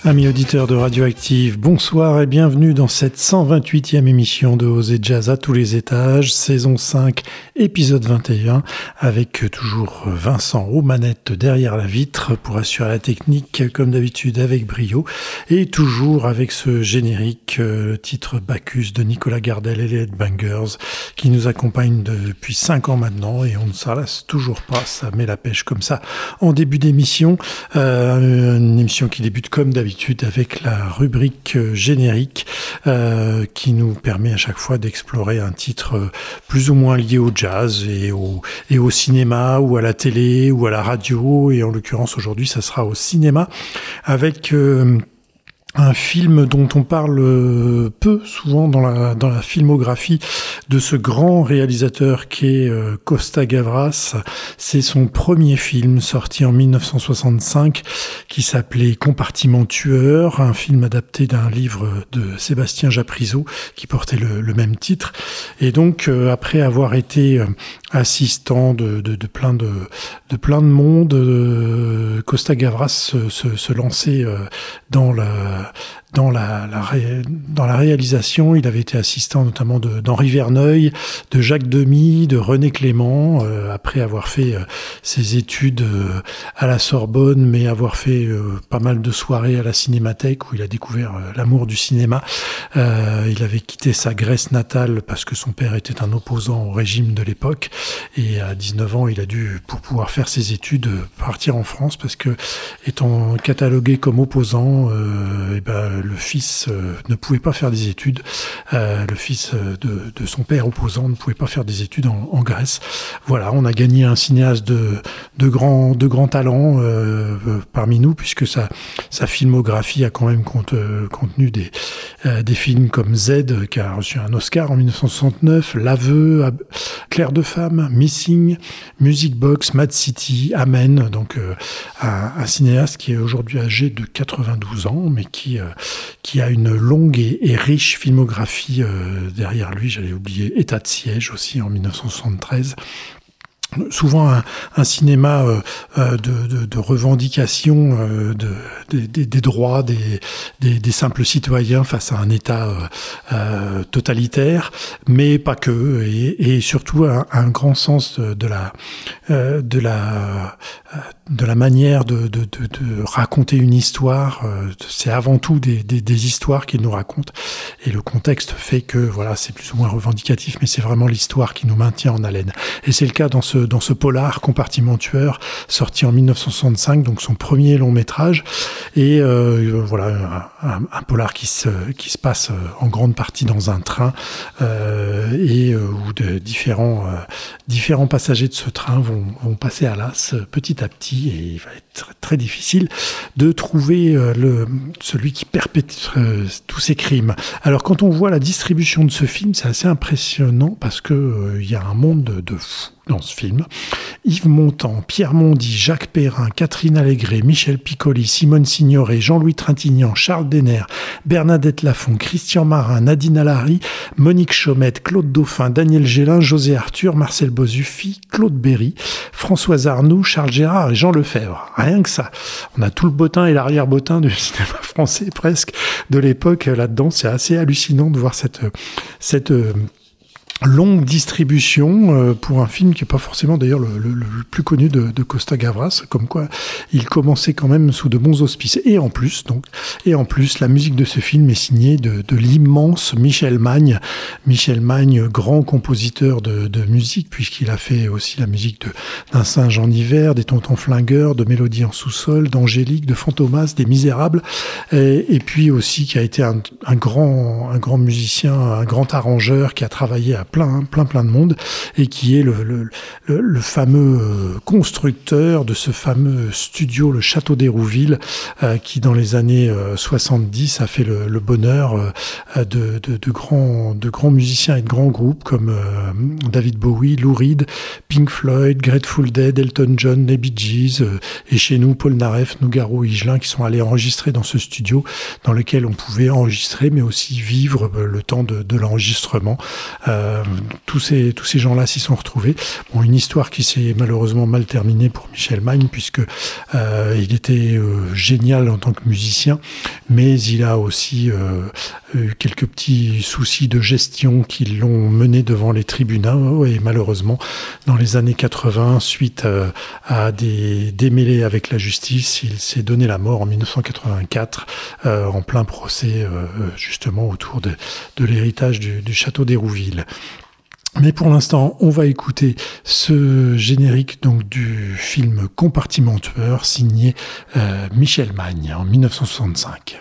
Amis auditeurs de Radioactive, bonsoir et bienvenue dans cette 128e émission de Oser Jazz à tous les étages, saison 5, épisode 21, avec toujours Vincent aux manettes derrière la vitre pour assurer la technique comme d'habitude avec brio, et toujours avec ce générique, titre Bacchus de Nicolas Gardel et les Headbangers, qui nous accompagne depuis 5 ans maintenant et on ne s'en lasse toujours pas, ça met la pêche comme ça en début d'émission, une émission qui débute comme d'habitude avec la rubrique générique qui nous permet à chaque fois d'explorer un titre plus ou moins lié au jazz et au cinéma ou à la télé ou à la radio, et en l'occurrence aujourd'hui ça sera au cinéma avec un film dont on parle peu souvent dans la filmographie de ce grand réalisateur qui est Costa Gavras. C'est son premier film sorti en 1965 qui s'appelait Compartiment tueur, un film adapté d'un livre de Sébastien Japrisot qui portait le même titre. Et donc après avoir été assistant de plein de monde, Costa Gavras se lançait dans la réalisation. Il avait été assistant notamment d'Henri Verneuil, de Jacques Demy, de René Clément, après avoir fait ses études à la Sorbonne, mais avoir fait pas mal de soirées à la Cinémathèque où il a découvert l'amour du cinéma. Il avait quitté sa Grèce natale parce que son père était un opposant au régime de l'époque, et à 19 ans il a dû, pour pouvoir faire ses études, partir en France parce que, étant catalogué comme opposant, le fils ne pouvait pas faire des études. Le fils de son père opposant ne pouvait pas faire des études en Grèce. Voilà, on a gagné un cinéaste de grand talent parmi nous, puisque sa filmographie a quand même contenu des films comme Z, qui a reçu un Oscar en 1969, L'Aveu, Clair de Femme, Missing, Music Box, Mad City, Amen. Donc un cinéaste qui est aujourd'hui âgé de 92 ans, mais qui a une longue et riche filmographie derrière lui. J'allais oublier État de siège aussi en 1973. Souvent un cinéma de revendication des droits des simples citoyens face à un État totalitaire, mais pas que, et surtout un grand sens de la manière de raconter une histoire. C'est avant tout des histoires qu'il nous raconte, et le contexte fait que voilà, c'est plus ou moins revendicatif, mais c'est vraiment l'histoire qui nous maintient en haleine. Et c'est le cas dans ce polar Compartiment tueur, sorti en 1965, donc son premier long métrage, et voilà, un polar qui se passe en grande partie dans un train, et où différents passagers de ce train vont passer à l'as petit à petit, et il va être très difficile de trouver celui qui perpètre tous ces crimes. Alors quand on voit la distribution de ce film, c'est assez impressionnant parce que il y a un monde de fous dans ce film. Yves Montand, Pierre Mondy, Jacques Perrin, Catherine Allégret, Michel Piccoli, Simone Signoret, Jean-Louis Trintignant, Charles Denner, Bernadette Lafont, Christian Marin, Nadine Alary, Monique Chaumette, Claude Dauphin, Daniel Gélin, José Arthur, Marcel Bozuffi, Claude Berry, Françoise Arnoux, Charles Gérard et Jean Lefebvre. Rien que ça. On a tout le bottin et l'arrière-bottin du cinéma français presque de l'époque là-dedans. C'est assez hallucinant de voir cette longue distribution pour un film qui n'est pas forcément d'ailleurs le plus connu de Costa Gavras, comme quoi il commençait quand même sous de bons auspices. Et en plus, la musique de ce film est signée de l'immense Michel Magne. Michel Magne, grand compositeur de musique, puisqu'il a fait aussi la musique d'un Singe en hiver, des Tontons Flingueurs, de Mélodie en sous-sol, d'Angélique, de Fantomas, des Misérables, et puis aussi qui a été un grand musicien, un grand arrangeur qui a travaillé à plein de monde, et qui est le fameux constructeur de ce fameux studio, le Château d'Hérouville, qui dans les années 70 a fait le bonheur de grands musiciens et de grands groupes comme David Bowie, Lou Reed, Pink Floyd, Grateful Dead, Elton John, les Bee Gees, et chez nous Paul Naref, Nougaro et Higelin, qui sont allés enregistrer dans ce studio dans lequel on pouvait enregistrer mais aussi vivre le temps de l'enregistrement. tous ces gens-là s'y sont retrouvés. Bon, une histoire qui s'est malheureusement mal terminée pour Michel Magne, puisque il était génial en tant que musicien, mais il a aussi eu quelques petits soucis de gestion qui l'ont mené devant les tribunaux, et malheureusement, dans les années 80, suite à des démêlés avec la justice, il s'est donné la mort en 1984, en plein procès, justement autour de l'héritage du château d'Hérouville. Mais pour l'instant, on va écouter ce générique donc du film Compartiment tueur, signé Michel Magne en 1965.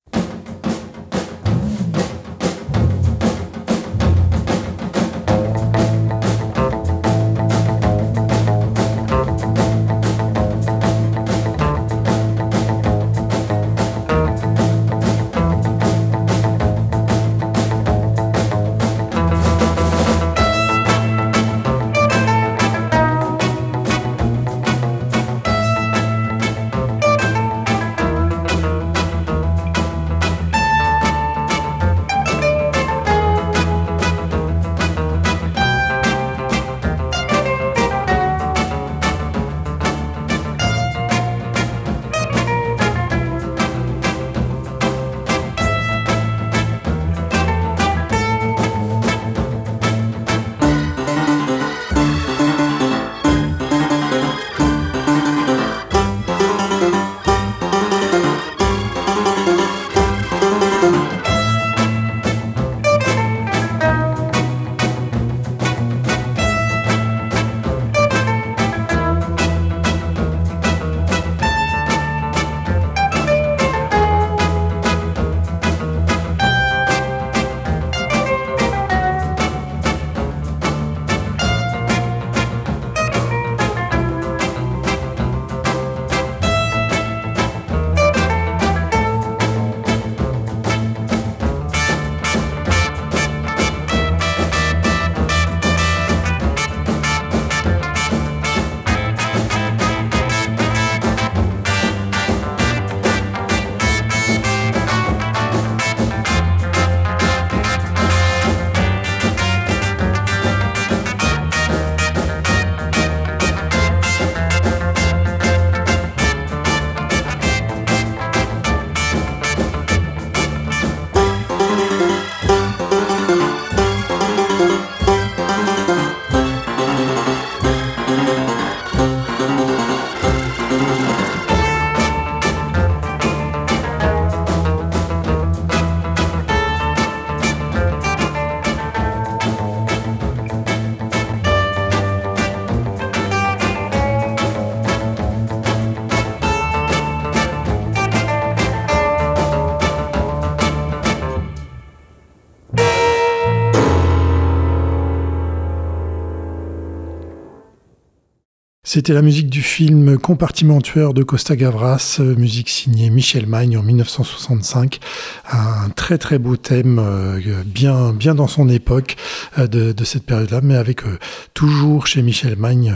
C'était la musique du film Compartiment tueur de Costa Gavras, musique signée Michel Magne en 1965. Un très très beau thème, bien dans son époque de cette période-là, mais avec toujours chez Michel Magne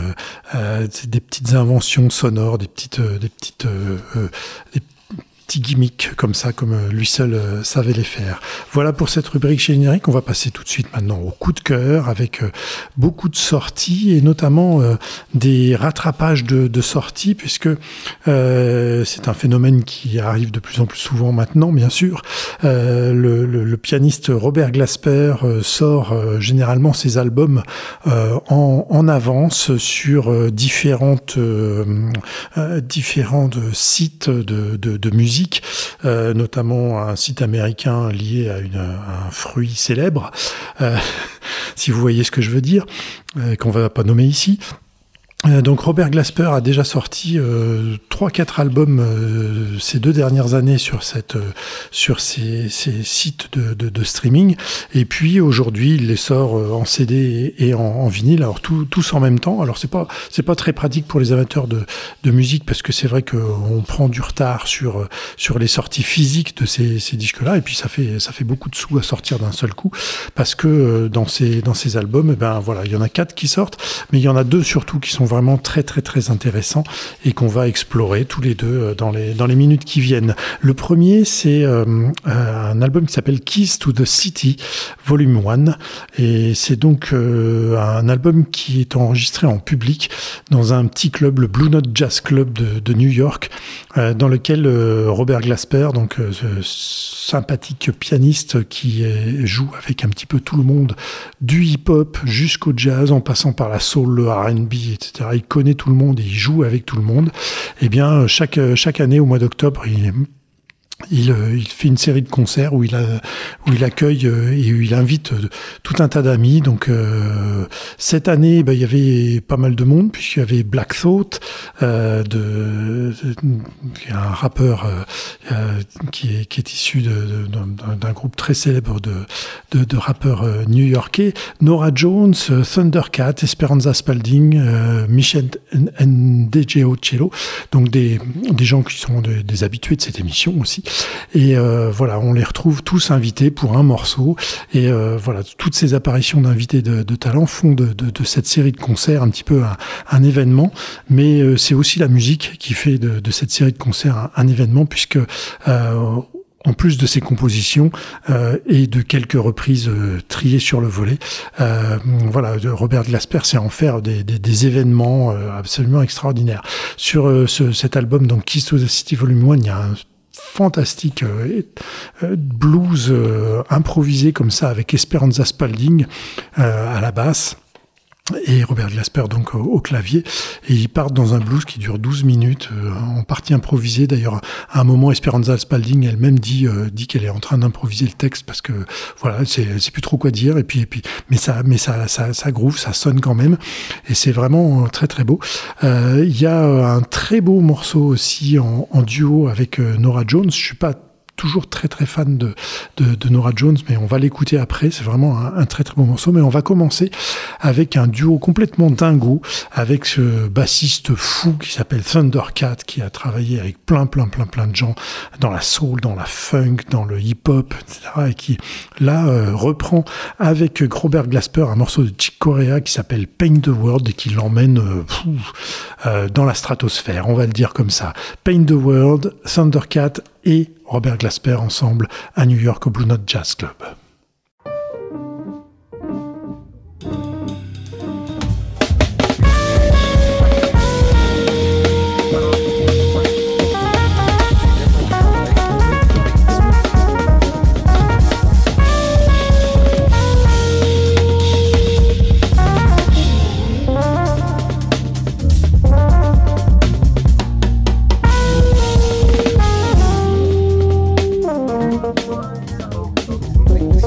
des petites inventions sonores, des petits gimmicks comme ça, comme lui seul savait les faire. Voilà pour cette rubrique générique. On va passer tout de suite maintenant au coup de cœur, avec beaucoup de sorties et notamment des rattrapages de sorties, puisque c'est un phénomène qui arrive de plus en plus souvent maintenant, bien sûr. Le pianiste Robert Glasper sort généralement ses albums en avance sur différents sites de musique, notamment un site américain lié à un fruit célèbre, si vous voyez ce que je veux dire, qu'on va pas nommer ici. Donc Robert Glasper a déjà sorti 3-4 albums ces 2 dernières années sur ces sites de streaming, et puis aujourd'hui il les sort en CD et en vinyle, alors tous en même temps. Alors c'est pas très pratique pour les amateurs de musique, parce que c'est vrai qu'on prend du retard sur les sorties physiques de ces disques-là, et puis ça fait beaucoup de sous à sortir d'un seul coup, parce que dans ces albums, ben voilà, il y en a 4 qui sortent, mais il y en a 2 surtout qui sont vraiment très très très intéressants et qu'on va explorer tous les deux dans les minutes qui viennent. Le premier, c'est un album qui s'appelle Keys to the City, Volume 1, et c'est donc un album qui est enregistré en public dans un petit club, le Blue Note Jazz Club de New York, dans lequel Robert Glasper, donc ce sympathique pianiste qui joue avec un petit peu tout le monde, du hip-hop jusqu'au jazz, en passant par la soul, le R&B, etc. Il connaît tout le monde et il joue avec tout le monde. Eh bien, chaque année, au mois d'octobre, il fait une série de concerts où il accueille et où il invite tout un tas d'amis. Donc cette année, il y avait pas mal de monde puisqu'il y avait Black Thought, un rappeur qui est issu d'un groupe très célèbre de rappeurs new-yorkais, Nora Jones, Thundercat, Esperanza Spalding, Michel Ndegeocello, Cello, donc des gens qui sont des habitués de cette émission aussi. Et voilà, on les retrouve tous invités pour un morceau. Et voilà, toutes ces apparitions d'invités de talent font de cette série de concerts un petit peu un événement. Mais c'est aussi la musique qui fait de cette série de concerts un événement, puisque en plus de ses compositions et de quelques reprises triées sur le volet, voilà, Robert Glasper sait en faire des événements absolument extraordinaires. Sur cet album, donc Keys to the City Volume 1, il y a un fantastique blues improvisé comme ça avec Esperanza Spalding à la basse et Robert Glasper donc au clavier, et ils partent dans un blues qui dure 12 minutes en partie improvisée. D'ailleurs, à un moment, Esperanza Spalding elle-même dit qu'elle est en train d'improviser le texte parce que voilà, c'est plus trop quoi dire, et puis mais ça groove, ça sonne quand même, et c'est vraiment très très beau. Il y a un très beau morceau aussi en duo avec Nora Jones. Je suis pas toujours très très fan de Nora Jones, mais on va l'écouter après. C'est vraiment un très très beau morceau. Mais on va commencer avec un duo complètement dingo avec ce bassiste fou qui s'appelle Thundercat, qui a travaillé avec plein de gens dans la soul, dans la funk, dans le hip-hop, etc. Et qui là reprend avec Robert Glasper un morceau de Chick Corea qui s'appelle Paint the World et qui l'emmène dans la stratosphère, on va le dire comme ça. Paint the World, Thundercat et Robert Glasper ensemble à New York au Blue Note Jazz Club. Like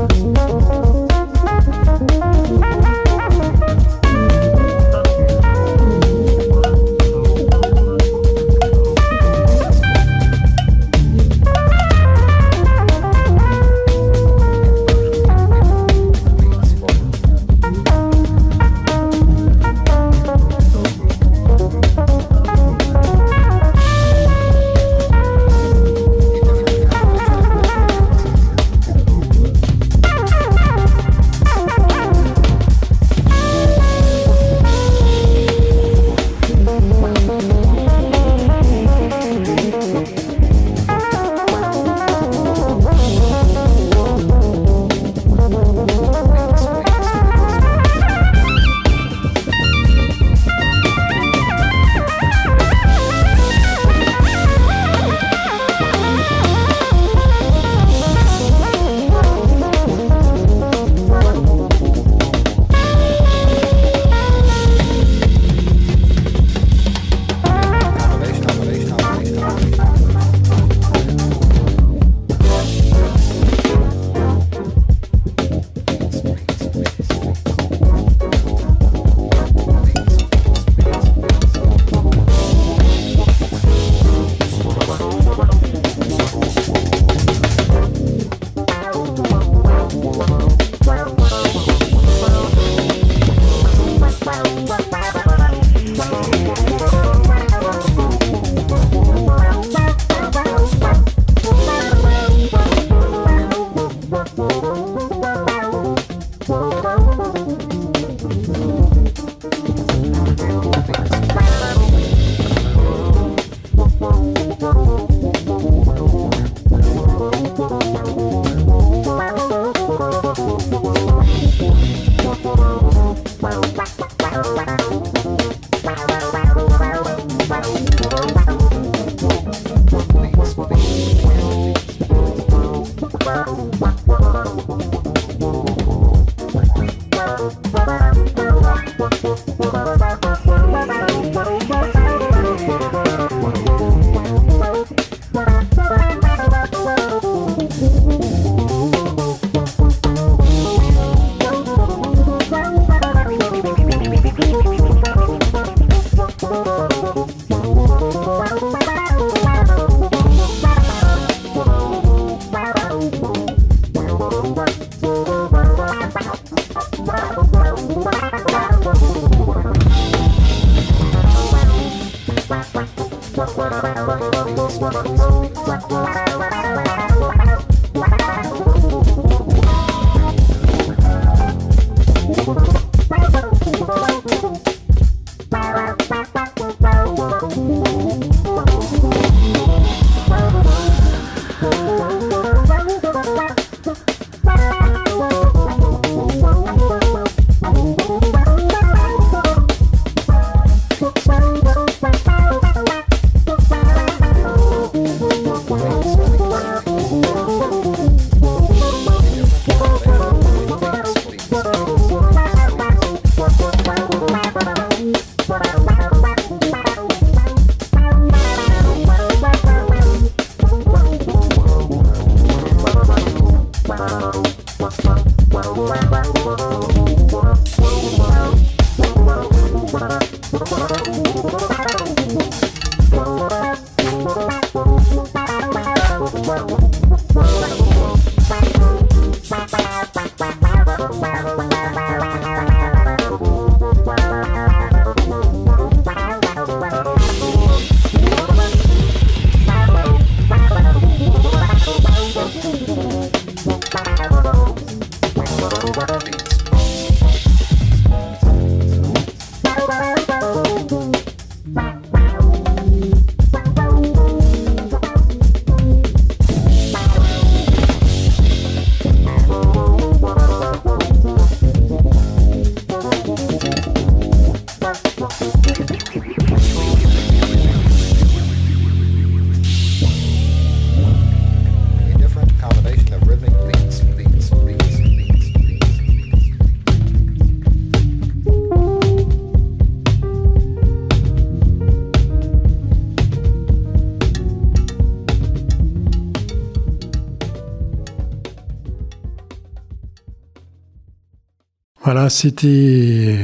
Voilà, c'était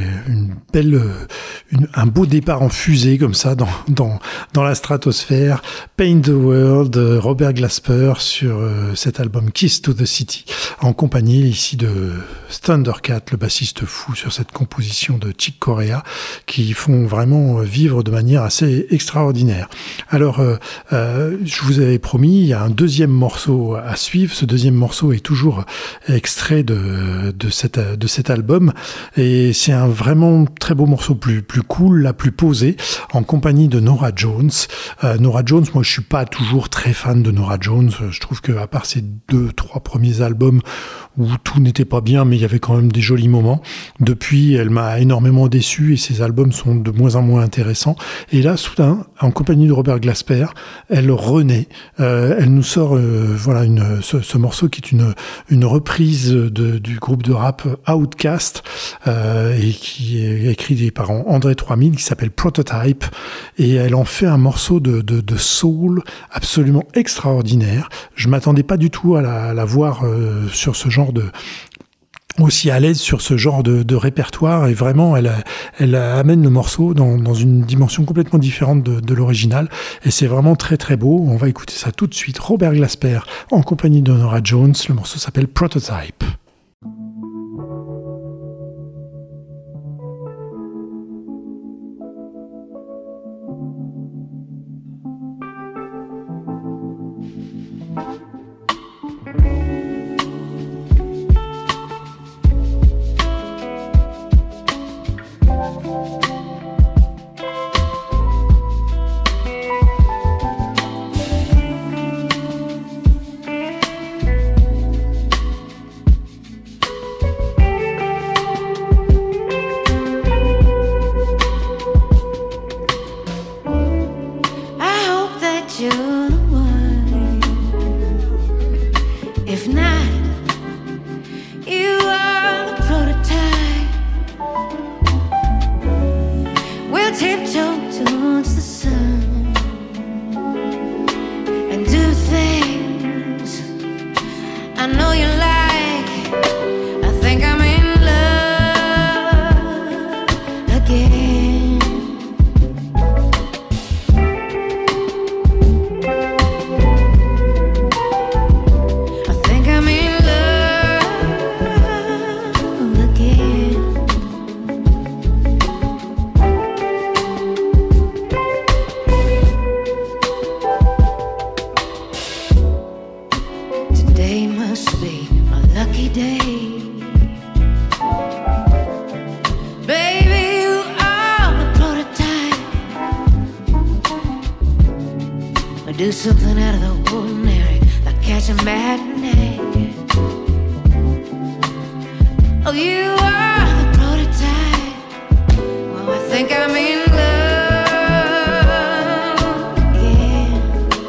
un beau départ en fusée comme ça dans la stratosphère. Paint the World, Robert Glasper sur cet album Kiss to the City, en compagnie ici de Thundercat, le bassiste fou sur cette composition de Chick Corea, qui font vraiment vivre de manière assez extraordinaire. Alors, je vous avais promis, il y a un deuxième morceau à suivre. Ce deuxième morceau est toujours extrait de cet album. Et c'est un vraiment très beau morceau, plus cool, là, plus posé, en compagnie de Norah Jones. Norah Jones, moi je suis pas toujours très fan de Norah Jones. Je trouve que à part ses 2-3 premiers albums où tout n'était pas bien, mais il y avait quand même des jolis moments, depuis elle m'a énormément déçu et ses albums sont de moins en moins intéressants. Et là, soudain, en compagnie de Robert Glasper, elle renaît. Elle nous sort ce morceau qui est une reprise du groupe de rap Outkast, et qui est écrit par André 3000, qui s'appelle Prototype, et elle en fait un morceau de soul absolument extraordinaire. Je m'attendais pas du tout à la voir sur ce genre aussi à l'aise sur ce genre de répertoire, et vraiment elle amène le morceau dans une dimension complètement différente de l'original, et c'est vraiment très très beau. On va écouter ça tout de suite. Robert Glasper en compagnie de Norah Jones, le morceau s'appelle Prototype. Something out of the ordinary, like catching matinee. Oh, you are the prototype. Well, I think I'm in love again.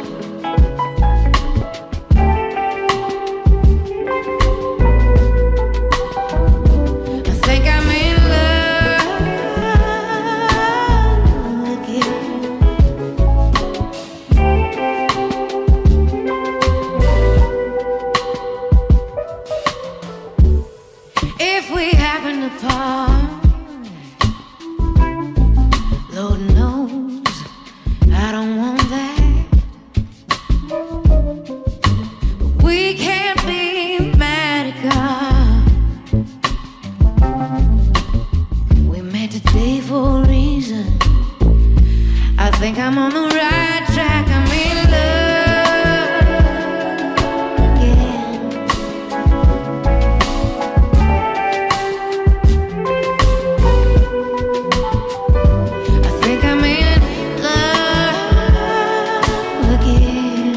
I think I'm in love again. if we happen to part. Lord knows I don't want that. But we can't be mad at God. We met today for a reason. I think I'm on the right track. I'm in love again. I think I'm in love again.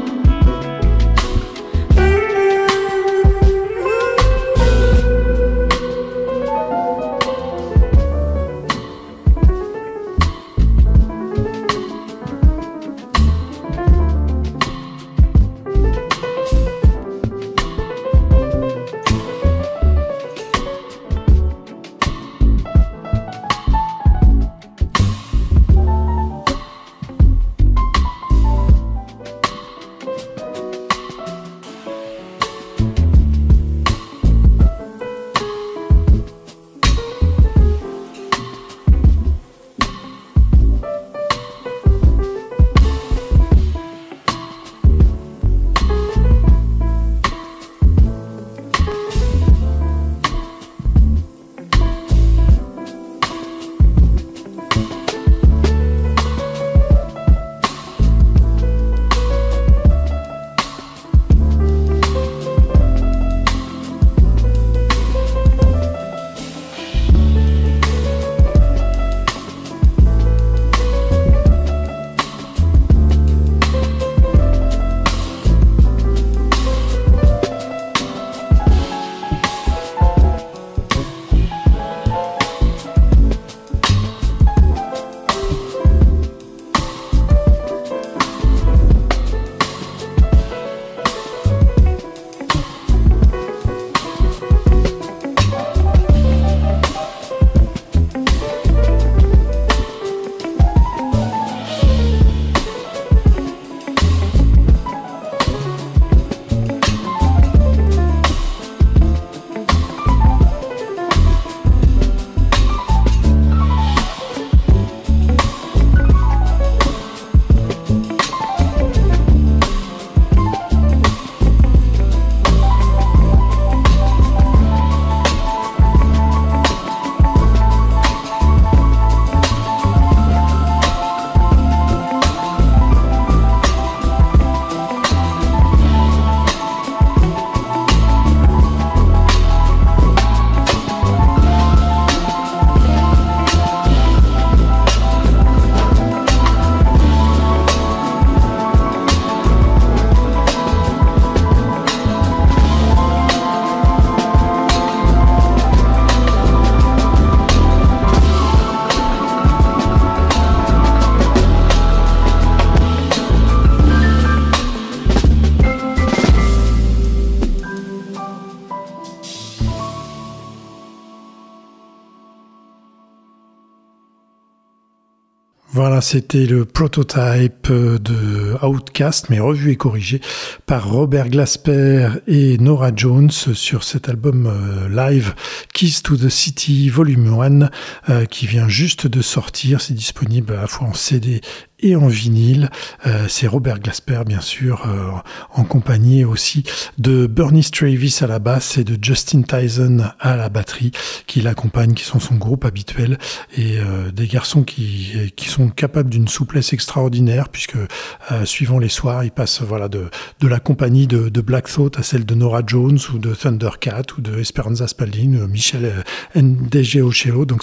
Voilà, c'était le prototype de Outcast, mais revu et corrigé par Robert Glasper et Norah Jones sur cet album live Keys to the City Volume 1 qui vient juste de sortir. C'est disponible à la fois en CD et en vinyle. C'est Robert Glasper, bien sûr, en compagnie aussi de Bernie Travis à la basse et de Justin Tyson à la batterie, qui l'accompagnent, qui sont son groupe habituel, et des garçons qui sont capables d'une souplesse extraordinaire, puisque suivant les soirs, ils passent de la compagnie de Black Thought à celle de Norah Jones ou de Thundercat ou de Esperanza Spalding, Michel Ndegeocello. Donc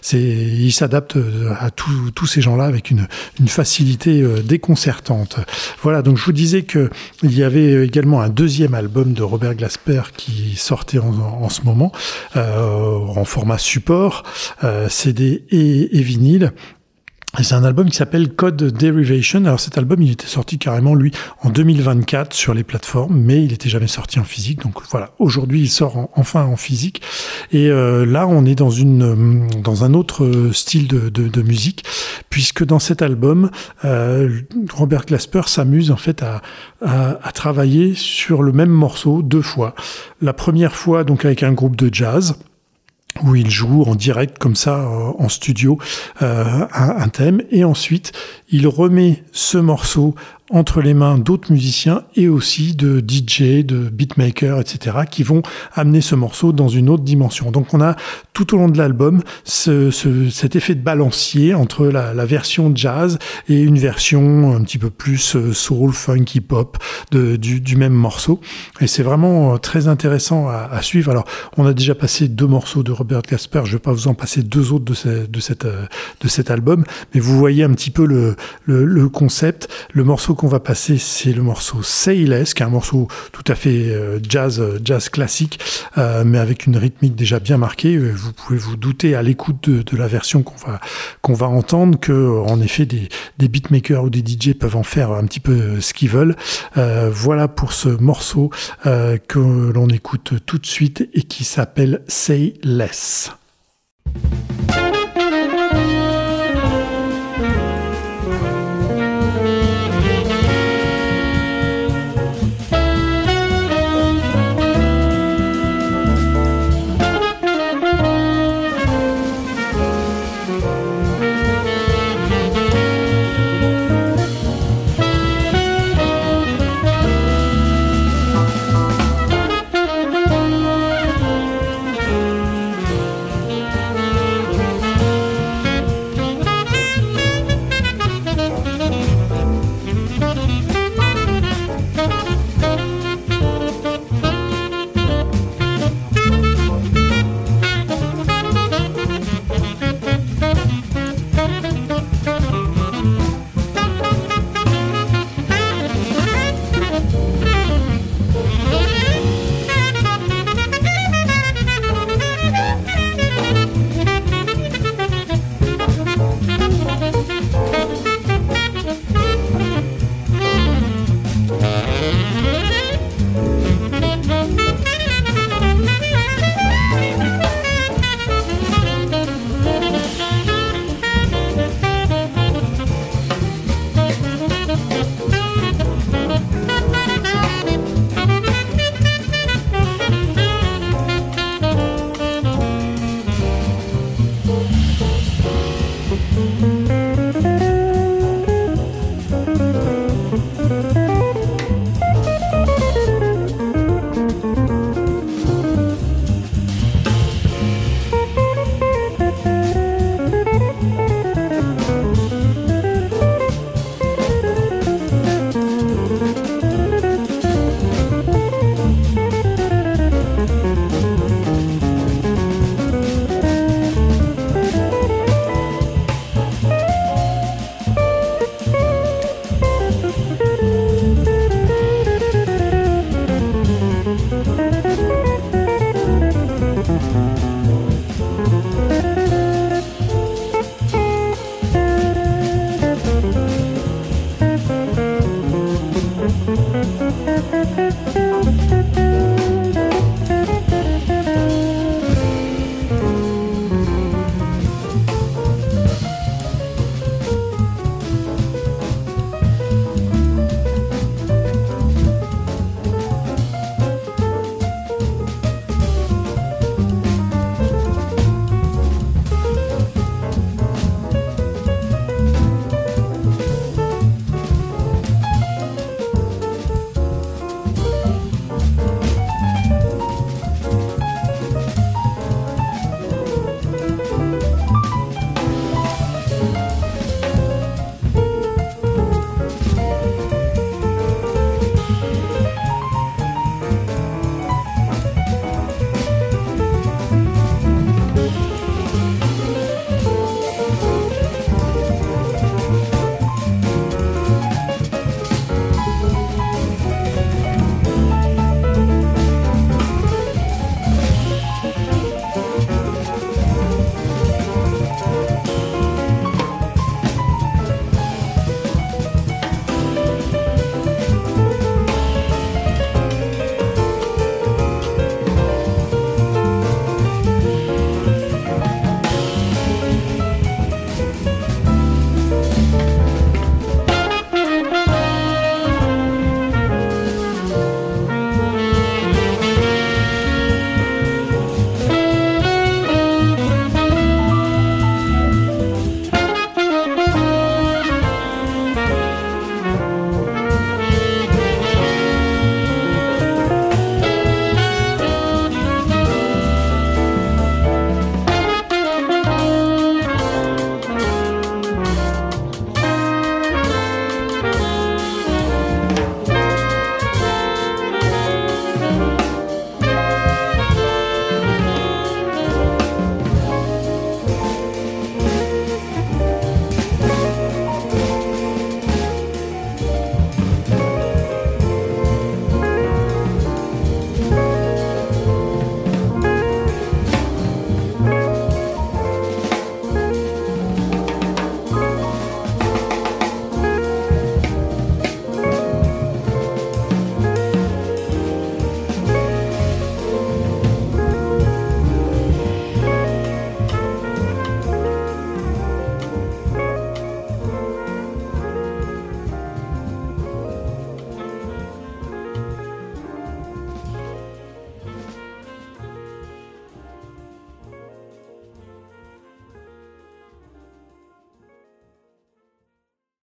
ils s'adaptent à tous ces gens-là avec une facilité déconcertante. Voilà, donc je vous disais que il y avait également un deuxième album de Robert Glasper qui sortait en ce moment en format support, CD et vinyle. Et c'est un album qui s'appelle Code Derivation. Alors cet album, il était sorti carrément, lui, en 2024 sur les plateformes, mais il n'était jamais sorti en physique. Donc voilà, aujourd'hui, il sort enfin en physique. Et là, on est dans un autre style de musique, puisque dans cet album, Robert Glasper s'amuse en fait à travailler sur le même morceau 2 fois. La première fois, donc avec un groupe de jazz, où il joue en direct comme ça en studio un thème, et ensuite il remet ce morceau entre les mains d'autres musiciens et aussi de DJ, de beatmakers, etc., qui vont amener ce morceau dans une autre dimension. Donc on a tout au long de l'album cet effet de balancier entre la version jazz et une version un petit peu plus soul, funk, hip-hop du même morceau. Et c'est vraiment très intéressant à suivre. Alors on a déjà passé 2 morceaux de Robert Glasper, je ne vais pas vous en passer 2 autres de cet album, mais vous voyez un petit peu le concept. Le morceau qu'on va passer, c'est le morceau Say Less, qui est un morceau tout à fait jazz classique, mais avec une rythmique déjà bien marquée. Vous pouvez vous douter à l'écoute de la version qu'on va entendre que, en effet, des beatmakers ou des DJ peuvent en faire un petit peu ce qu'ils veulent. Voilà pour ce morceau que l'on écoute tout de suite et qui s'appelle Say Less.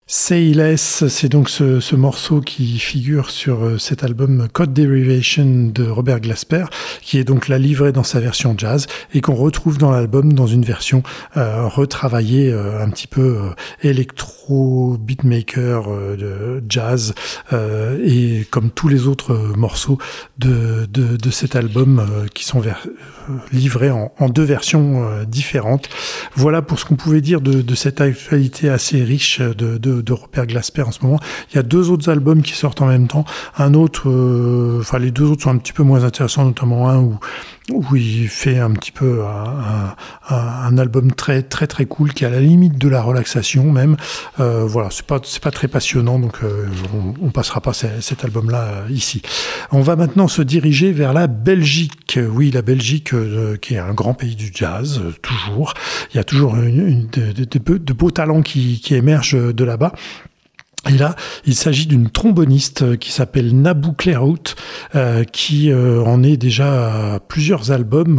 Say Less, c'est donc ce morceau qui figure sur cet album Code Derivation de Robert Glasper, qui est donc là livré dans sa version jazz et qu'on retrouve dans l'album dans une version retravaillée un petit peu électro, beatmaker de jazz et comme tous les autres morceaux de cet album qui sont livrés en deux versions différentes. Voilà pour ce qu'on pouvait dire de cette actualité assez riche de Robert Glasper en ce moment. Il y a 2 autres albums qui sortent en même temps. Un autre, les 2 autres sont un petit peu moins intéressants, notamment un où il fait un petit peu un album très très très cool qui est à la limite de la relaxation même. Voilà, c'est pas très passionnant, donc on passera pas cet album-là ici. On va maintenant se diriger vers la Belgique. Oui, la Belgique qui est un grand pays du jazz, toujours. Il y a toujours de beaux talents qui émergent de là-bas. Et là, il s'agit d'une tromboniste qui s'appelle Naboo Clairhout, qui en est déjà à plusieurs albums.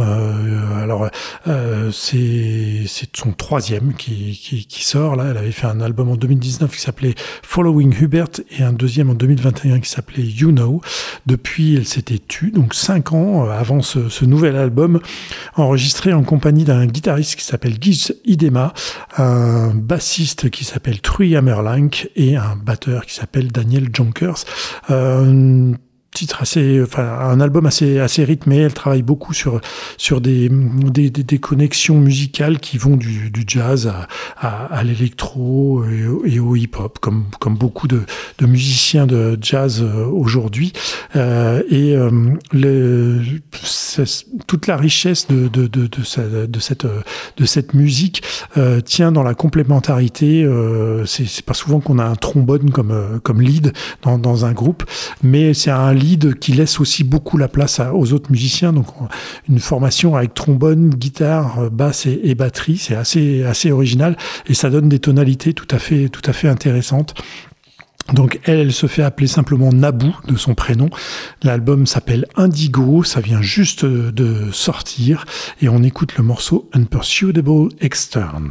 C'est son 3e qui sort là. Elle avait fait un album en 2019 qui s'appelait Following Hubert et un deuxième en 2021 qui s'appelait You Know. Depuis, elle s'était tue, donc 5 ans avant ce nouvel album, enregistré en compagnie d'un guitariste qui s'appelle Giz Idema, un bassiste qui s'appelle Truy Hammerlank et un batteur qui s'appelle Daniel Jonkers. Un album assez rythmé. Elle travaille beaucoup sur des connexions musicales qui vont du jazz à l'électro et au hip-hop, comme beaucoup de musiciens de jazz aujourd'hui. Toute la richesse de cette musique tient dans la complémentarité. C'est pas souvent qu'on a un trombone comme lead dans un groupe, mais c'est un lead qui laisse aussi beaucoup la place aux autres musiciens. Donc une formation avec trombone, guitare, basse et batterie, c'est assez original et ça donne des tonalités tout à fait intéressantes. Donc elle se fait appeler simplement Naboo de son prénom. L'album s'appelle Indigo, ça vient juste de sortir et on écoute le morceau Unpursuable Extern.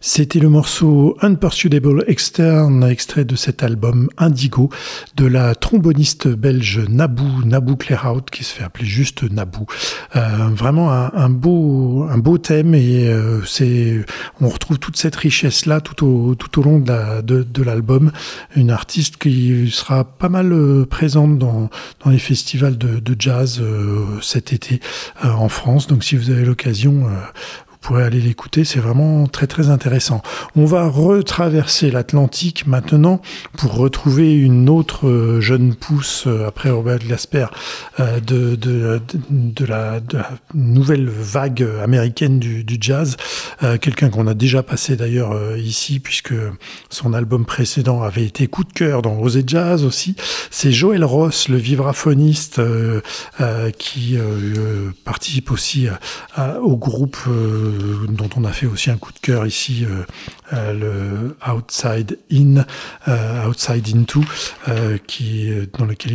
C'était le morceau Unpursuable Externe, extrait de cet album Indigo de la tromboniste belge Naboo Claerhout, qui se fait appeler juste Naboo. Vraiment un beau thème, et on retrouve toute cette richesse-là tout au long de l'album. Une artiste qui sera pas mal présente dans les festivals de jazz cet été en France. Donc si vous avez l'occasion, vous pourrez aller l'écouter, c'est vraiment très très intéressant. On va retraverser l'Atlantique maintenant pour retrouver une autre jeune pousse après Robert Glasper de la nouvelle vague américaine du jazz. Quelqu'un qu'on a déjà passé d'ailleurs ici, puisque son album précédent avait été coup de cœur dans Osez Jazz aussi. C'est Joel Ross, le vibraphoniste qui participe aussi au groupe dont on a fait aussi un coup de cœur ici, le Outside Into, dans lequel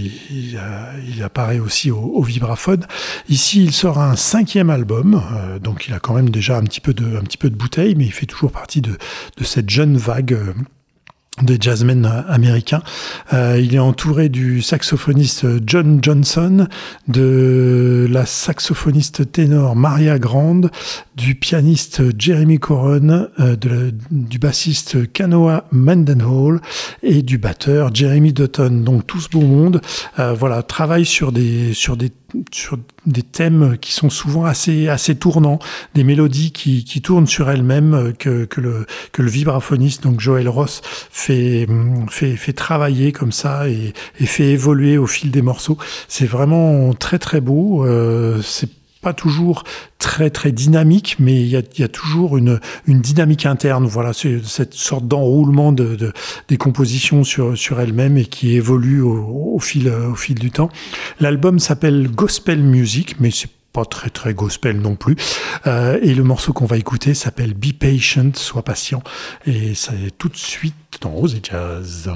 il apparaît aussi au vibraphone. Ici, il sort un 5e album, donc il a quand même déjà un petit peu de bouteille, mais il fait toujours partie de cette jeune vague des jazzmen américains. Il est entouré du saxophoniste John Johnson, de la saxophoniste ténor Maria Grande, du pianiste Jeremy Coren, du bassiste Kanoa Mendenhall et du batteur Jeremy Dutton. Donc tout ce beau monde travaille sur des thèmes qui sont souvent assez tournants, des mélodies qui tournent sur elles-mêmes, que le vibraphoniste, donc Joel Ross, fait travailler comme ça et fait évoluer au fil des morceaux. C'est vraiment très très beau. C'est pas toujours très très dynamique, mais il y a toujours une dynamique interne. Voilà, c'est cette sorte d'enroulement des compositions sur elles-mêmes et qui évolue au fil du temps. L'album s'appelle Gospel Music, mais c'est pas très très gospel non plus. Et le morceau qu'on va écouter s'appelle Be Patient, sois patient. Et c'est tout de suite dans Osez Jazz.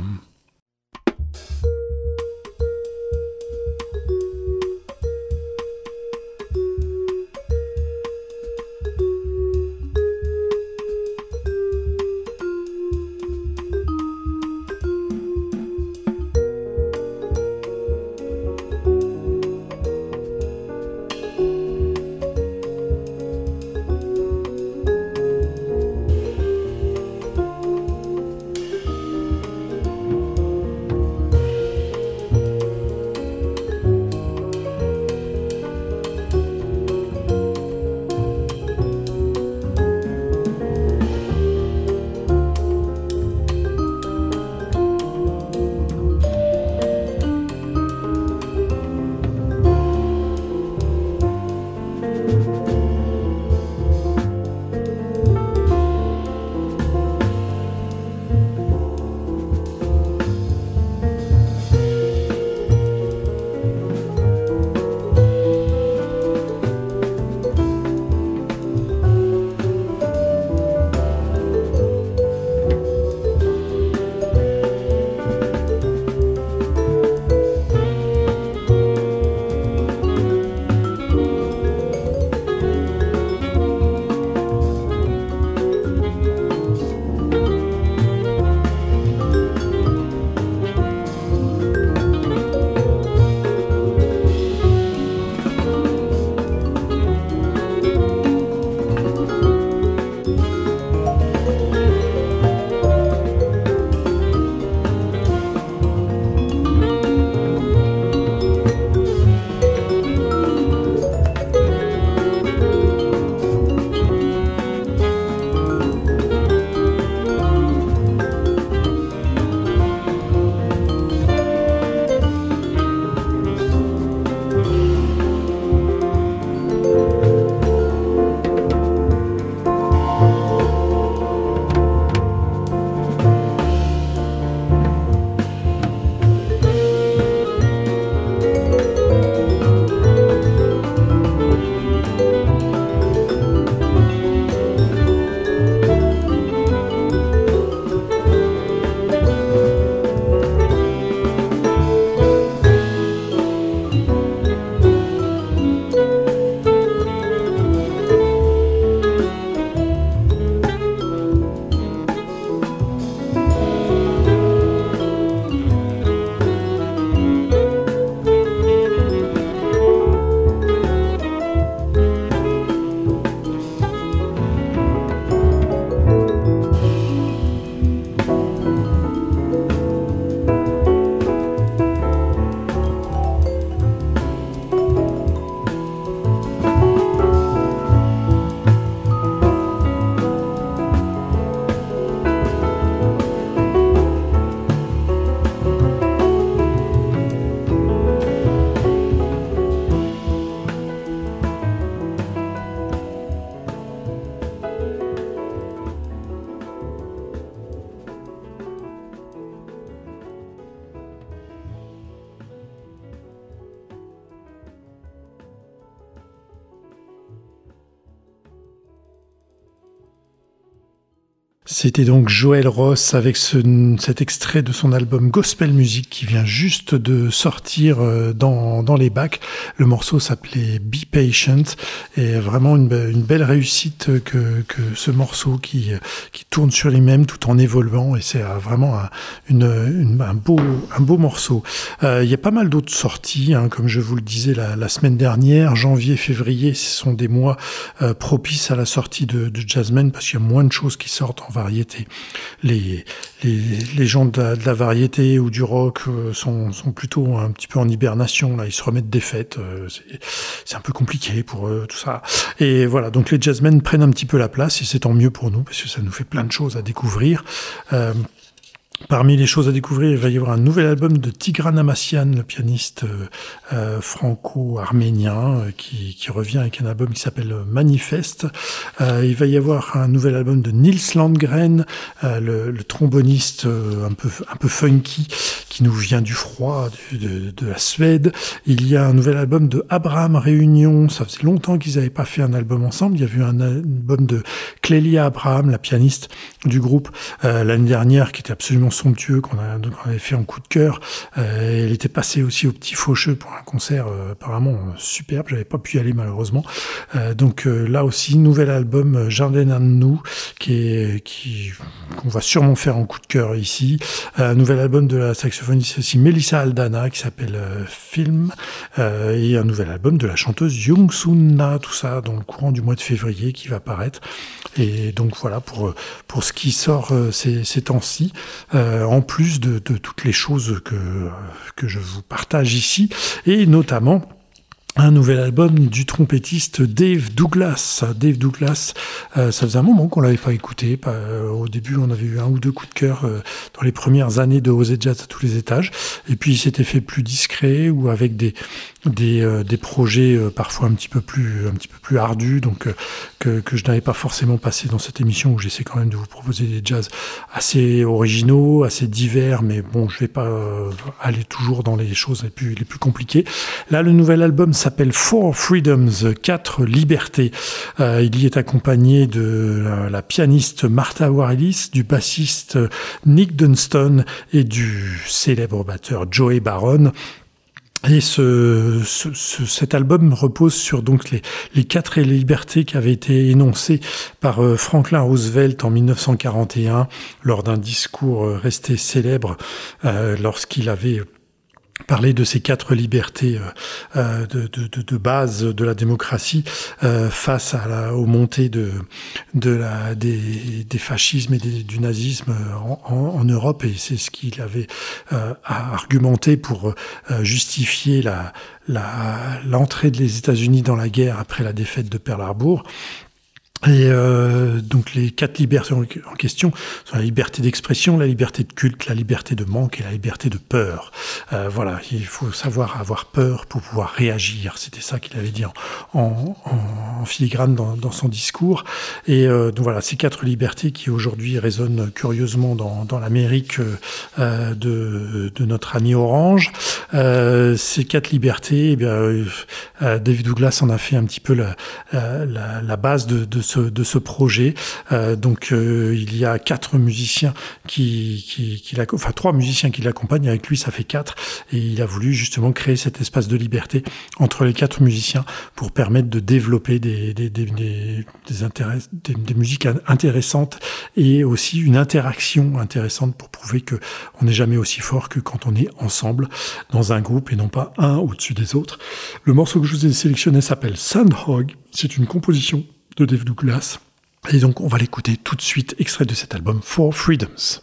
C'était donc Joël Ross avec cet extrait de son album Gospel Music qui vient juste de sortir dans les bacs. Le morceau s'appelait Be Patient et vraiment une belle réussite que ce morceau qui tourne sur lui-même tout en évoluant, et c'est vraiment un beau morceau. Il y a pas mal d'autres sorties, hein, comme je vous le disais la semaine dernière. Janvier, février, ce sont des mois propices à la sortie de jazzmen parce qu'il y a moins de choses qui sortent en variété. Les gens de la variété ou du rock sont plutôt un petit peu en hibernation. Là, ils se remettent des fêtes. C'est un peu compliqué pour eux, tout ça. Et voilà, donc les jazzmen prennent un petit peu la place, et c'est tant mieux pour nous parce que ça nous fait plein de choses à découvrir. Parmi les choses à découvrir, il va y avoir un nouvel album de Tigran Amassian, le pianiste franco-arménien, qui revient avec un album qui s'appelle Manifeste. Il va y avoir un nouvel album de Nils Landgren, le tromboniste un peu funky, qui nous vient du froid de la Suède. Il y a un nouvel album de Abraham Réunion. Ça faisait longtemps qu'ils n'avaient pas fait un album ensemble. Il y a eu un album de Clélia Abraham, la pianiste du groupe, l'année dernière, qui était absolument somptueux, qu'on avait fait en coup de cœur. Elle était passée aussi au Petit Faucheux pour un concert apparemment superbe. J'avais pas pu y aller malheureusement. Donc là aussi, nouvel album Jardin à nous, qu'on va sûrement faire en coup de cœur ici. Nouvel album de la saxophoniste aussi Melissa Aldana qui s'appelle Film, et un nouvel album de la chanteuse Young Sun-na, tout ça dans le courant du mois de février qui va paraître. Et donc voilà pour ce qui sort ces temps-ci, en plus de toutes les choses que je vous partage ici, et notamment un nouvel album du trompettiste Dave Douglas. Dave Douglas, ça faisait un moment qu'on l'avait pas écouté. Au début, on avait eu un ou deux coups de cœur dans les premières années de Oser Jazz à tous les étages. Et puis, il s'était fait plus discret ou avec des projets parfois un petit peu plus ardus, donc que je n'avais pas forcément passé dans cette émission où j'essaie quand même de vous proposer des jazz assez originaux, assez divers, mais bon, je vais pas aller toujours dans les choses les plus compliquées. Là, le nouvel album s'appelle Four Freedoms, 4 libertés. Il y est accompagné de la pianiste Martha Warlis, du bassiste Nick Dunston et du célèbre batteur Joey Baron. Et cet album repose sur donc les 4 libertés qui avaient été énoncées par Franklin Roosevelt en 1941 lors d'un discours resté célèbre lorsqu'il avait parler de ces 4 libertés de base de la démocratie face aux montées des fascismes et du nazisme en Europe, et c'est ce qu'il avait argumenté pour justifier l'entrée des États-Unis dans la guerre après la défaite de Pearl Harbor. Et donc les 4 libertés en question sont la liberté d'expression, la liberté de culte, la liberté de manque et la liberté de peur. Voilà, il faut savoir avoir peur pour pouvoir réagir. C'était ça qu'il avait dit en filigrane dans son discours. Et donc voilà, ces 4 libertés qui aujourd'hui résonnent curieusement dans l'Amérique de notre ami Orange. Ces 4 libertés, eh bien, David Douglas en a fait un petit peu la base de ce projet. Donc il y a 4 musiciens enfin 3 musiciens qui l'accompagnent. Avec lui, ça fait 4, et il a voulu justement créer cet espace de liberté entre les 4 musiciens pour permettre de développer des musiques intéressantes et aussi une interaction intéressante pour prouver que on n'est jamais aussi fort que quand on est ensemble dans un groupe et non pas un au-dessus des autres. Le morceau que je vous ai sélectionné s'appelle Sandhog. C'est une composition de Dave Douglas. Et donc, on va l'écouter tout de suite, extrait de cet album Four Freedoms.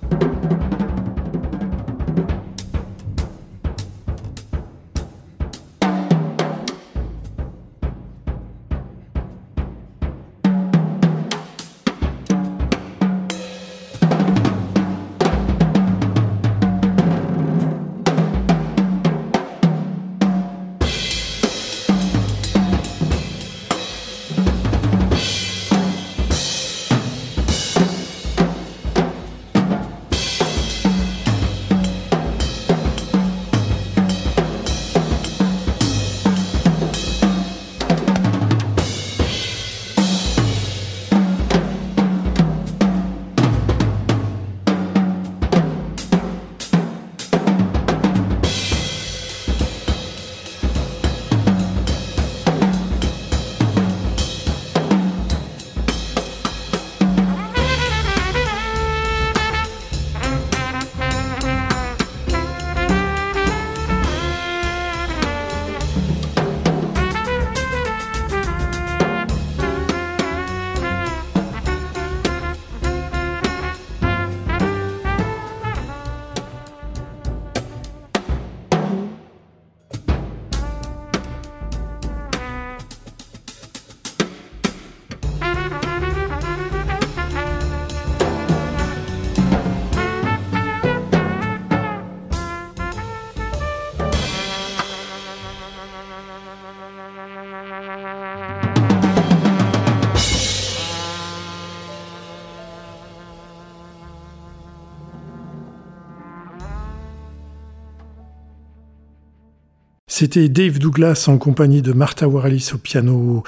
C'était Dave Douglas en compagnie de Martha Warlis au piano,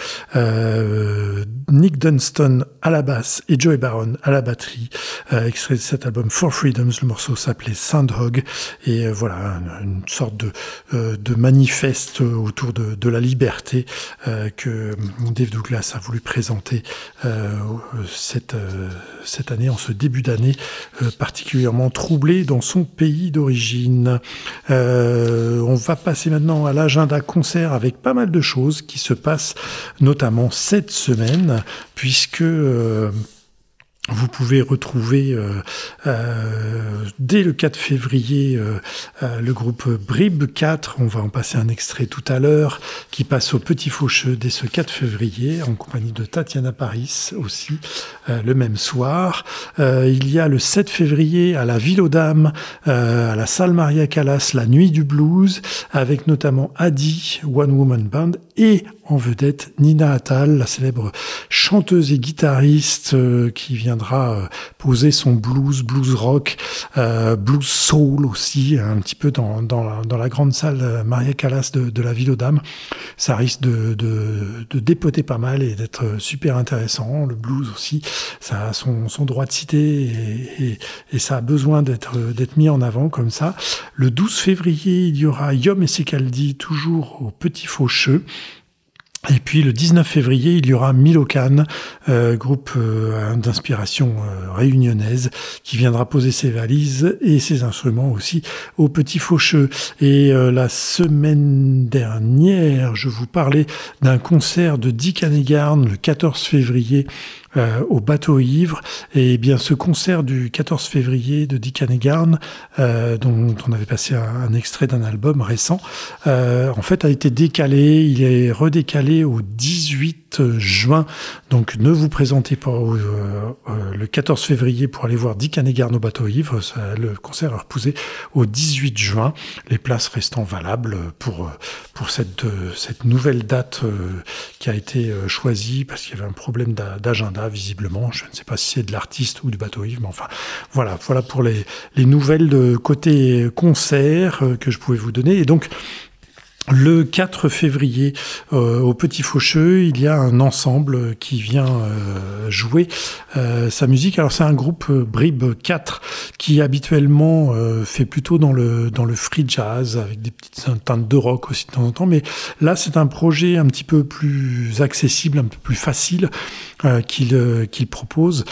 Nick Dunston à la basse et Joey Baron à la batterie, extrait de cet album For Freedoms. Le morceau s'appelait Sandhog, et voilà, une sorte de manifeste autour de la liberté que Dave Douglas a voulu présenter cette année, en ce début d'année particulièrement troublé dans son pays d'origine. On va passer maintenant à l'agenda concert avec pas mal de choses qui se passent, notamment cette semaine, puisque vous pouvez retrouver dès le 4 février le groupe Brib 4. On va en passer un extrait tout à l'heure, qui passe au Petit Faucheux dès ce 4 février, en compagnie de Tatiana Paris aussi, le même soir. Il y a le 7 février à la Ville aux Dames, à la salle Maria Callas, la Nuit du Blues, avec notamment Adi, One Woman Band, et en vedette Nina Attal, la célèbre chanteuse et guitariste qui viendra poser son blues rock, blues soul aussi, un petit peu dans la grande salle Maria Callas de la Ville aux Dames. Ça risque de dépoter pas mal et d'être super intéressant. Le blues aussi, ça a son droit de cité et ça a besoin d'être mis en avant comme ça. Le 12 février, il y aura Yom et Sekaldi, toujours au Petit Faucheux. Et puis le 19 février, il y aura Milocan, groupe d'inspiration réunionnaise, qui viendra poser ses valises et ses instruments aussi au Petit Faucheux. Et la semaine dernière, je vous parlais d'un concert de Dick Annegarn le 14 février au Bateau Ivre. Et bien ce concert du 14 février de Dick Annegarn, dont on avait passé un extrait d'un album récent, en fait a été décalé. Il est redécalé au 18 juin. Donc ne vous présentez pas le 14 février pour aller voir Dick Annegarn au Bateau Ivre. Le concert est repoussé au 18 juin. Les places restant valables pour cette nouvelle date qui a été choisie parce qu'il y avait un problème d'agenda visiblement. Je ne sais pas si c'est de l'artiste ou du Bateau Ivre, mais enfin voilà pour les nouvelles de côté concert que je pouvais vous donner. Et donc le 4 février, au Petit Faucheux, il y a un ensemble qui vient jouer sa musique. Alors c'est un groupe Brib 4 qui habituellement fait plutôt dans le free jazz avec des petites teintes de rock aussi de temps en temps. Mais là, c'est un projet un petit peu plus accessible, un peu plus facile qu'il propose.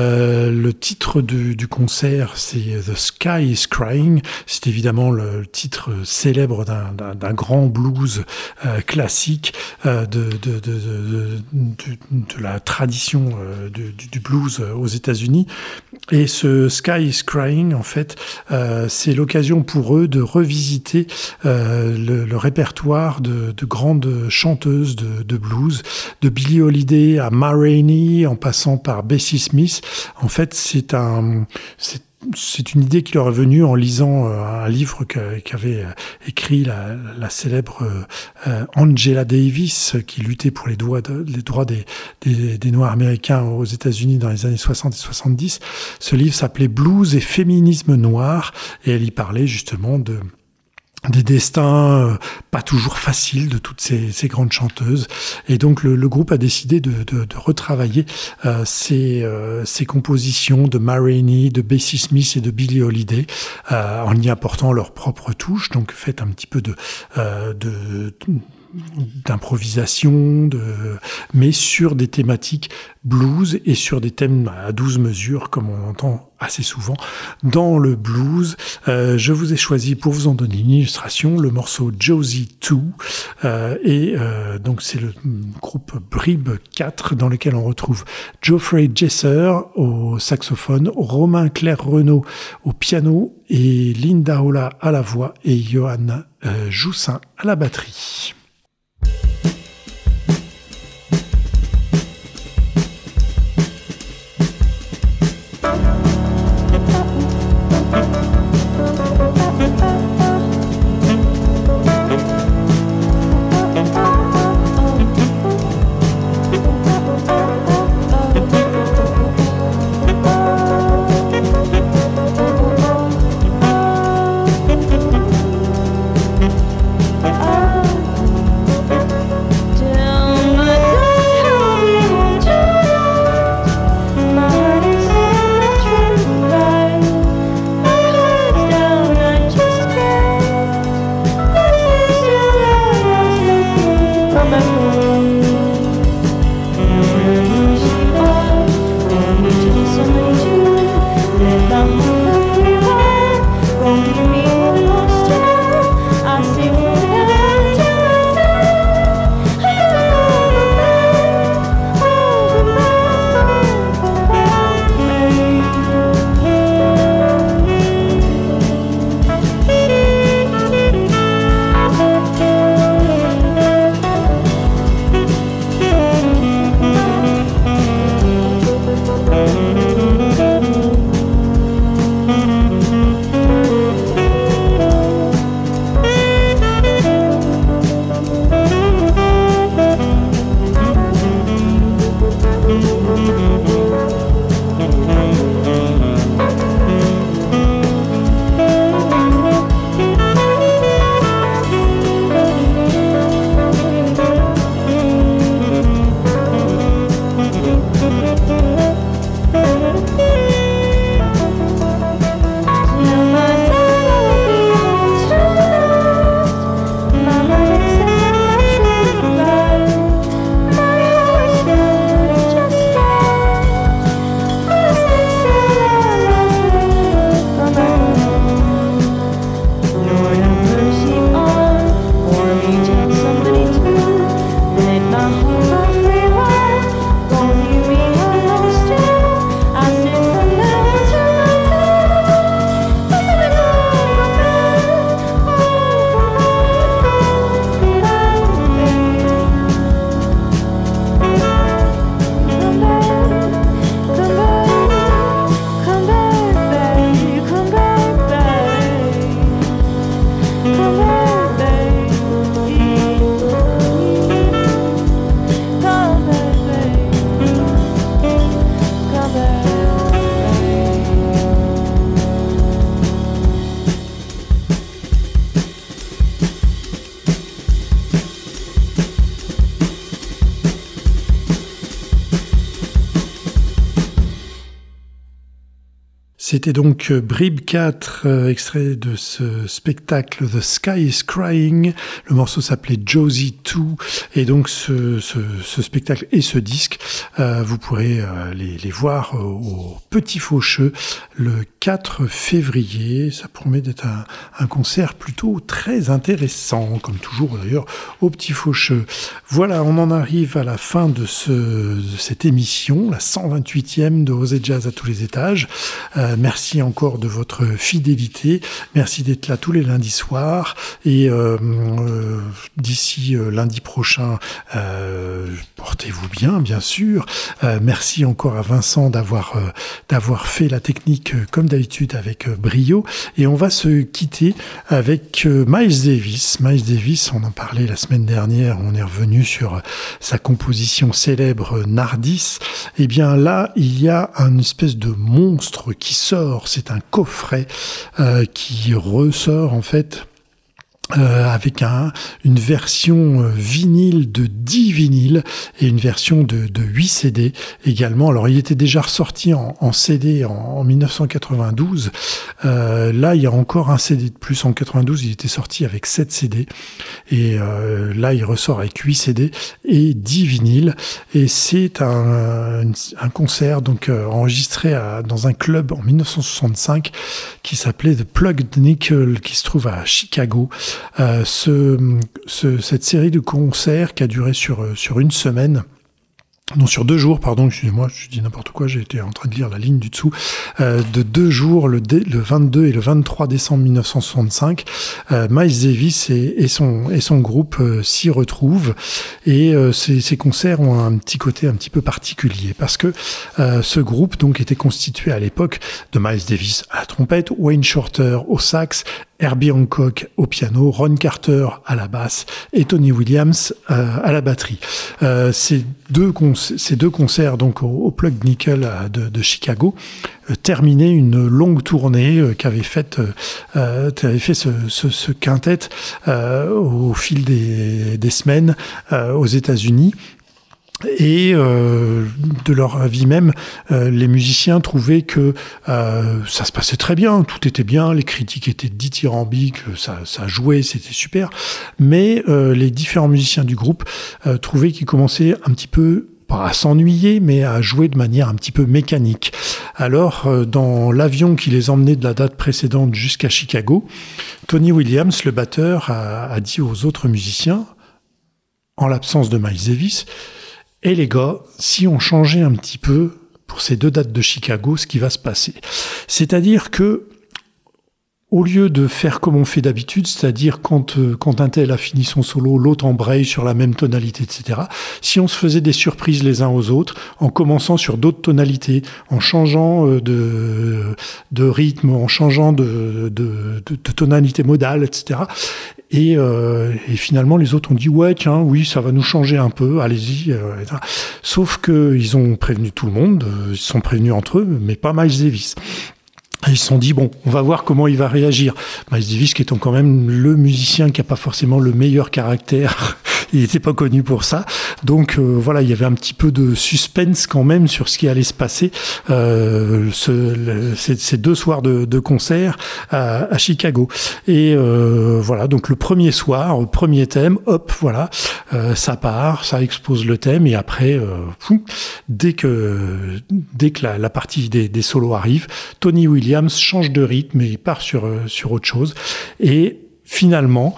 Le titre du concert, c'est The Sky is Crying. C'est évidemment le titre célèbre d'un grand grand blues classique de la tradition du blues aux États-Unis. Et ce Sky is Crying, en fait, c'est l'occasion pour eux de revisiter le répertoire de grandes chanteuses de blues, de Billie Holiday à Ma Rainey, en passant par Bessie Smith. En fait, c'est une idée qui leur est venue en lisant un livre qu'avait écrit la célèbre Angela Davis, qui luttait pour les droits des Noirs américains aux États-Unis dans les années 60 et 70. Ce livre s'appelait Blues et féminisme noir, et elle y parlait justement des destins pas toujours faciles de toutes ces grandes chanteuses. Et donc le groupe a décidé de retravailler ces compositions de Ma Rainey, de Bessie Smith et de Billie Holiday en y apportant leur propre touche. Donc faites un petit peu d'improvisation, mais sur des thématiques blues et sur des thèmes à 12 mesures, comme on entend assez souvent dans le blues. Je vous ai choisi, pour vous en donner une illustration, le morceau Josie 2, donc c'est le groupe Bribe 4, dans lequel on retrouve Geoffrey Jesser au saxophone, Romain Claire Renaud au piano et Linda Ola à la voix et Johan Joussin à la batterie. C'était donc Bribe 4, extrait de ce spectacle The Sky is Crying. Le morceau s'appelait Josie 2. Et donc ce spectacle et ce disque, vous pourrez les voir au Petit Faucheux le 4 février. Ça promet d'être un concert plutôt très intéressant, comme toujours d'ailleurs au Petit Faucheux. Voilà, on en arrive à la fin de cette émission, la 128e de Rosé Jazz à tous les étages. Merci encore de votre fidélité. Merci d'être là tous les lundis soirs. Et d'ici lundi prochain, portez-vous bien sûr. Merci encore à Vincent d'avoir fait la technique comme d'habitude avec brio. Et on va se quitter avec Miles Davis. Miles Davis, on en parlait la semaine dernière, on est revenu sur sa composition célèbre Nardis. Et bien là, il y a une espèce de monstre qui sort. C'est un coffret qui ressort en fait avec une version vinyle de 10 vinyles et une version de 8 CD également. Alors, il était déjà ressorti en CD en 1992. Là, il y a encore un CD de plus. En 92, il était sorti avec 7 CD. Et là, il ressort avec 8 CD et 10 vinyles. Et c'est un concert donc enregistré dans un club en 1965 qui s'appelait The Plugged Nickel, qui se trouve à Chicago. Cette série de concerts qui a duré sur une semaine, non, sur 2 jours, pardon, excusez-moi, je dis n'importe quoi, j'ai été en train de lire la ligne du dessous, de 2 jours, le 22 et le 23 décembre 1965, Miles Davis et son groupe s'y retrouvent, et ces concerts ont un petit côté un petit peu particulier, parce que ce groupe donc était constitué à l'époque de Miles Davis à la trompette, Wayne Shorter au sax, Herbie Hancock au piano, Ron Carter à la basse et Tony Williams à la batterie. Ces deux concerts donc au Plugged Nickel de Chicago terminaient une longue tournée qu'avait fait ce quintet au fil des semaines aux États-Unis. Et de leur vie même, les musiciens trouvaient que ça se passait très bien, tout était bien, les critiques étaient dithyrambiques, ça jouait, c'était super. Mais les différents musiciens du groupe trouvaient qu'ils commençaient un petit peu, pas à s'ennuyer, mais à jouer de manière un petit peu mécanique. Alors, dans l'avion qui les emmenait de la date précédente jusqu'à Chicago, Tony Williams, le batteur, a dit aux autres musiciens, en l'absence de Miles Davis, et les gars, si on changeait un petit peu pour ces 2 dates de Chicago, ce qui va se passer. C'est-à-dire que, au lieu de faire comme on fait d'habitude, c'est-à-dire quand un tel a fini son solo, l'autre embraye sur la même tonalité, etc., si on se faisait des surprises les uns aux autres, en commençant sur d'autres tonalités, en changeant de rythme, en changeant de tonalité modale, etc., et finalement, les autres ont dit « Ouais, tiens, oui, ça va nous changer un peu, allez-y. » Sauf qu'ils ont prévenu tout le monde, ils sont prévenus entre eux, mais pas Miles Davis. Et ils se sont dit, bon, on va voir comment il va réagir. Miles Davis, qui étant quand même le musicien qui n'a pas forcément le meilleur caractère, il n'était pas connu pour ça. Donc voilà, il y avait un petit peu de suspense quand même sur ce qui allait se passer ces 2 soirs de concert à Chicago. Et voilà, donc le premier soir, premier thème, hop, voilà, ça part, ça expose le thème, et après, dès que la partie des solos arrive, Tony Williams change de rythme et part sur autre chose. Et finalement,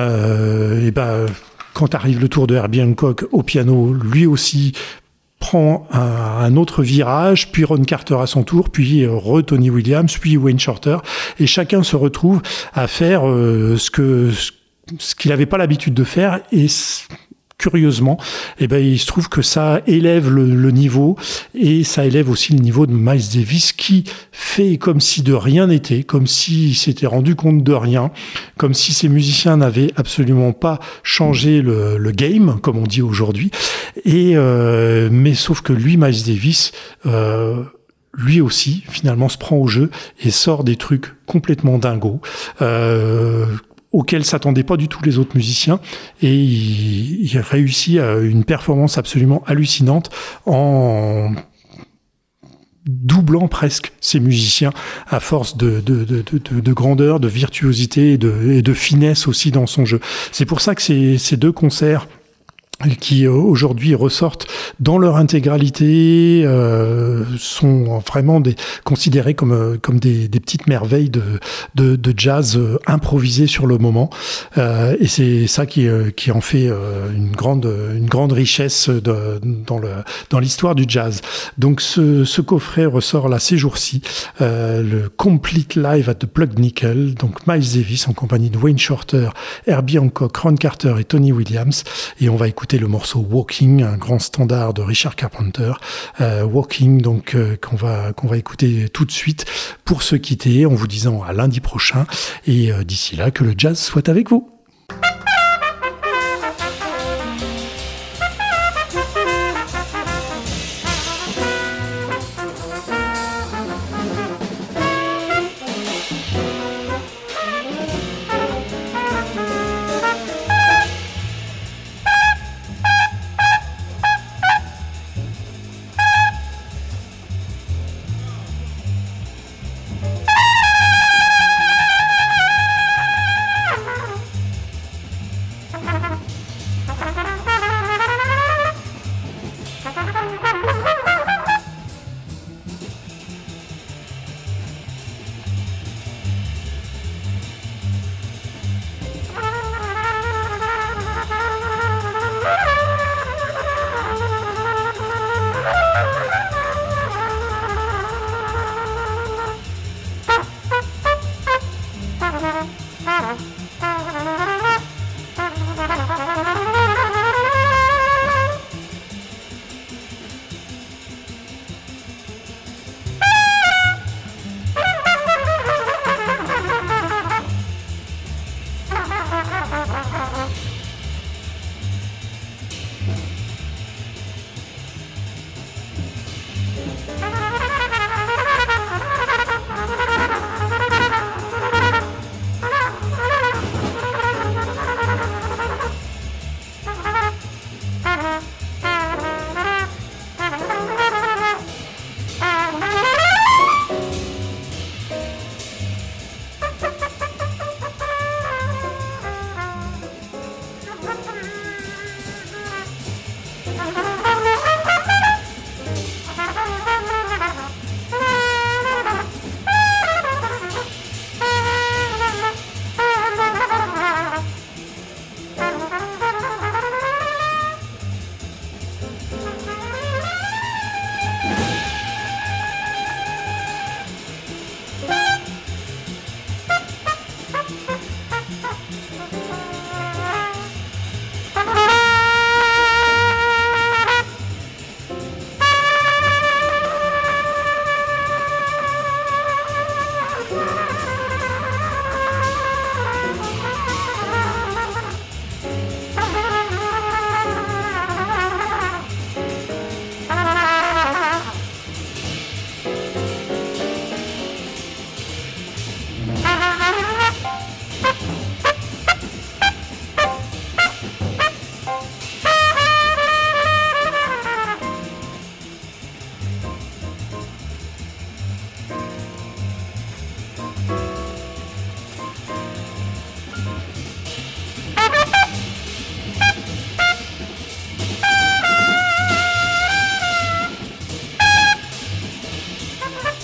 quand arrive le tour de Herbie Hancock au piano, lui aussi prend un autre virage, puis Ron Carter à son tour, puis Tony Williams, puis Wayne Shorter, et chacun se retrouve à faire ce qu'il n'avait pas l'habitude de faire, et curieusement, il se trouve que ça élève le niveau, et ça élève aussi le niveau de Miles Davis, qui fait comme si de rien n'était, comme s'il s'était rendu compte de rien, comme si ces musiciens n'avaient absolument pas changé le game, comme on dit aujourd'hui. Mais sauf que lui, Miles Davis, lui aussi, finalement, se prend au jeu et sort des trucs complètement dingos, auquel s'attendaient pas du tout les autres musiciens, et il réussit une performance absolument hallucinante en doublant presque ses musiciens à force de grandeur, de virtuosité et de finesse aussi dans son jeu. C'est pour ça que ces deux concerts qui aujourd'hui ressortent dans leur intégralité sont vraiment considérés comme des petites merveilles de jazz improvisé sur le moment, et c'est ça qui en fait une grande richesse dans l'histoire du jazz. Donc ce coffret ressort là ces jours-ci, le Complete Live at the Plug Nickel, donc Miles Davis en compagnie de Wayne Shorter, Herbie Hancock, Ron Carter et Tony Williams, et on va écouter le morceau Walking, un grand standard de Richard Carpenter. Walking, donc qu'on va écouter tout de suite pour se quitter en vous disant à lundi prochain, et d'ici là que le jazz soit avec vous.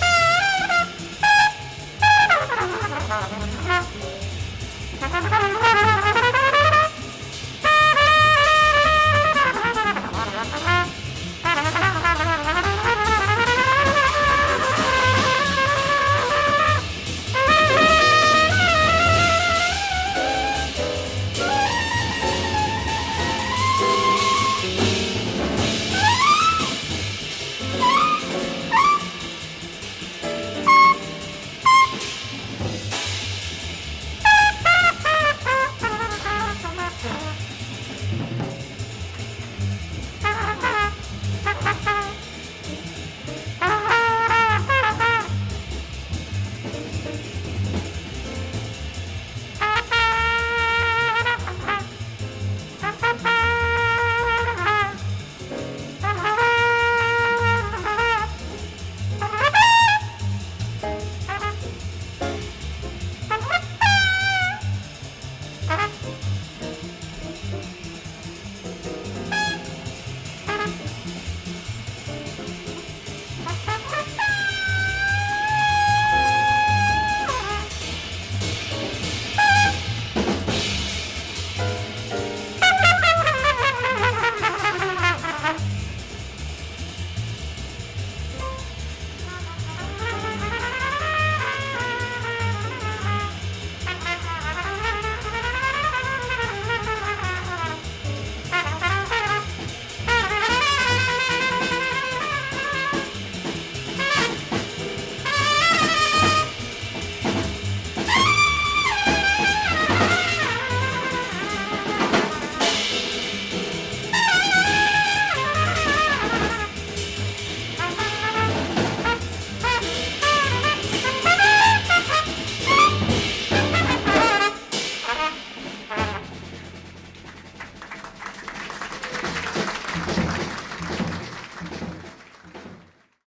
Thank you.